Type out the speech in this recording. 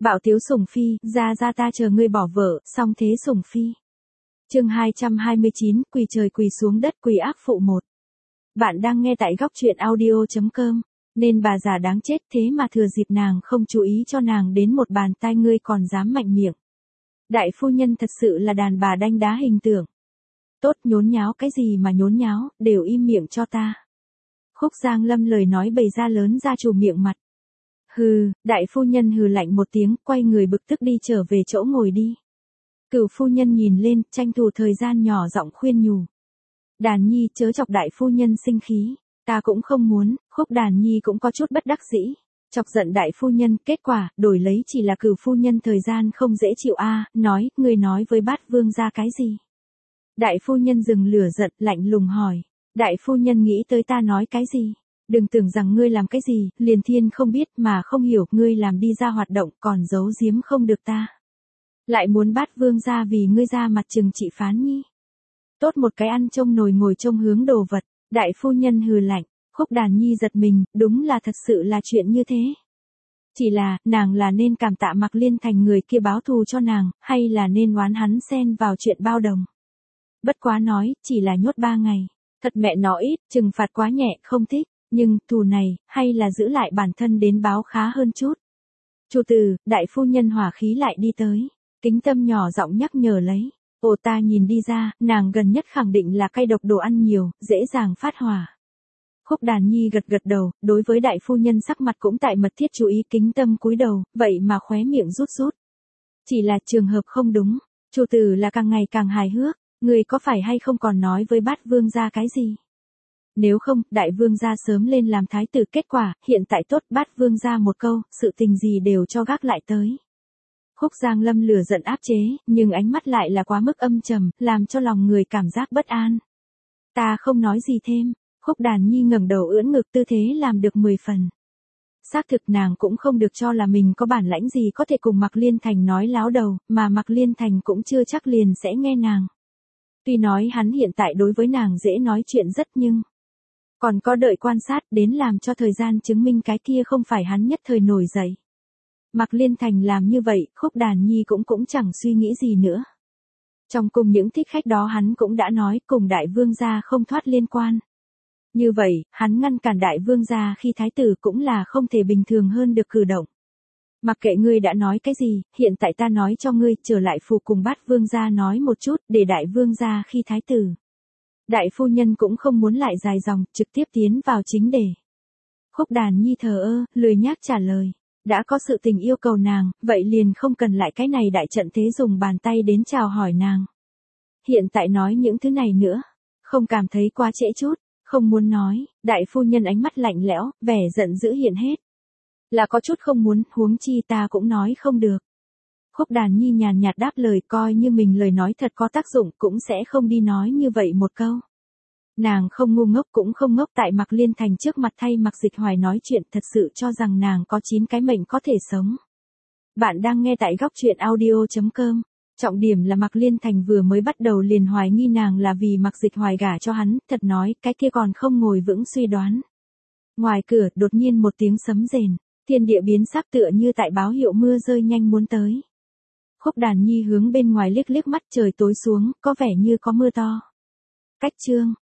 Bạo tiếu sủng phi, ra ta chờ ngươi bỏ vợ, xong thế sủng phi. Chương 229, quỳ trời quỳ xuống đất quỳ ác phụ 1. Bạn đang nghe tại góc truyện audio.com. Nên bà già đáng chết thế mà thừa dịp nàng không chú ý cho nàng đến một bàn tay ngươi còn dám mạnh miệng. Đại phu nhân thật sự là đàn bà đanh đá hình tượng. Tốt, nhốn nháo cái gì mà nhốn nháo, đều im miệng cho ta. Khúc Giang Lâm lời nói bày ra lớn ra chủ miệng mặt. Hừ, đại phu nhân hừ lạnh một tiếng, quay người bực tức đi trở về chỗ ngồi đi. Cửu phu nhân nhìn lên, tranh thủ thời gian nhỏ giọng khuyên nhủ. Đàn nhi chớ chọc đại phu nhân sinh khí, ta cũng không muốn. Khúc Đàn nhi cũng có chút bất đắc dĩ. Chọc giận đại phu nhân, kết quả, đổi lấy chỉ là Cửu phu nhân thời gian không dễ chịu nói, ngươi nói với Bát Vương gia cái gì? Đại phu nhân dừng lửa giận, lạnh lùng hỏi. Đại phu nhân nghĩ tới ta nói cái gì? Đừng tưởng rằng ngươi làm cái gì, liền thiên không biết mà không hiểu, ngươi làm đi ra hoạt động còn giấu giếm không được ta. Lại muốn Bát Vương gia vì ngươi ra mặt trừng trị Phán nhi. Tốt một cái ăn trông nồi ngồi trông hướng đồ vật, đại phu nhân hừ lạnh. Khúc Đàn nhi giật mình, đúng là thật sự là chuyện như thế. Chỉ là, nàng là nên cảm tạ Mạc Liên Thành người kia báo thù cho nàng, hay là nên oán hắn xen vào chuyện bao đồng. Bất quá nói, chỉ là nhốt 3 ngày. Thật mẹ nó ít, trừng phạt quá nhẹ, không thích. Nhưng, thù này, hay là giữ lại bản thân đến báo khá hơn chút. Chủ tử, đại phu nhân hỏa khí lại đi tới. Kính Tâm nhỏ giọng nhắc nhở lấy. Ồ, ta nhìn đi ra, nàng gần nhất khẳng định là cay độc đồ ăn nhiều, dễ dàng phát hỏa. Khúc Đàn nhi gật gật đầu, đối với đại phu nhân sắc mặt cũng tại mật thiết chú ý. Kính Tâm cúi đầu, vậy mà khóe miệng rút rút. Chỉ là trường hợp không đúng, chủ tử là càng ngày càng hài hước, người có phải hay không còn nói với Bát Vương gia cái gì? Nếu không, đại vương gia sớm lên làm thái tử, kết quả, hiện tại tốt, Bát Vương gia một câu, sự tình gì đều cho gác lại tới. Khúc Giang Lâm lửa giận áp chế, nhưng ánh mắt lại là quá mức âm trầm, làm cho lòng người cảm giác bất an. Ta không nói gì thêm. Khúc Đàn nhi ngẩng đầu ưỡn ngực, tư thế làm được 10 phần. Xác thực nàng cũng không được cho là mình có bản lãnh gì có thể cùng Mạc Liên Thành nói láo đầu, mà Mạc Liên Thành cũng chưa chắc liền sẽ nghe nàng. Tuy nói hắn hiện tại đối với nàng dễ nói chuyện rất nhưng còn có đợi quan sát đến làm cho thời gian chứng minh cái kia không phải hắn nhất thời nổi dậy. Mạc Liên Thành làm như vậy, Khúc Đàn nhi cũng chẳng suy nghĩ gì nữa. Trong cùng những thích khách đó hắn cũng đã nói cùng đại vương gia không thoát liên quan. Như vậy, hắn ngăn cản đại vương gia khi thái tử cũng là không thể bình thường hơn được cử động. Mặc kệ ngươi đã nói cái gì, hiện tại ta nói cho ngươi, trở lại phủ cùng Bát Vương gia nói một chút, để đại vương gia khi thái tử. Đại phu nhân cũng không muốn lại dài dòng, trực tiếp tiến vào chính đề. Khúc Đàn nhi thờ ơ, lười nhác trả lời. Đã có sự tình yêu cầu nàng, vậy liền không cần lại cái này đại trận thế dùng bàn tay đến chào hỏi nàng. Hiện tại nói những thứ này nữa, không cảm thấy quá trễ chút, không muốn nói. Đại phu nhân ánh mắt lạnh lẽo, vẻ giận dữ hiện hết. Là có chút không muốn, huống chi ta cũng nói không được. Khúc Đàn nhi nhàn nhạt đáp lời, coi như mình lời nói thật có tác dụng cũng sẽ không đi nói như vậy một câu. Nàng không ngu ngốc cũng không ngốc tại Mạc Liên Thành trước mặt thay Mạc Dịch Hoài nói chuyện, thật sự cho rằng nàng có 9 cái mệnh có thể sống. Bạn đang nghe tại góc truyện audio.com. Trọng điểm là Mạc Liên Thành vừa mới bắt đầu liền hoài nghi nàng là vì Mạc Dịch Hoài gả cho hắn, thật nói, cái kia còn không ngồi vững suy đoán. Ngoài cửa, đột nhiên một tiếng sấm rền, thiên địa biến sắc tựa như tại báo hiệu mưa rơi nhanh muốn tới. Khúc Đàn nhi hướng bên ngoài liếc liếc mắt, trời tối xuống, có vẻ như có mưa to. Cách chương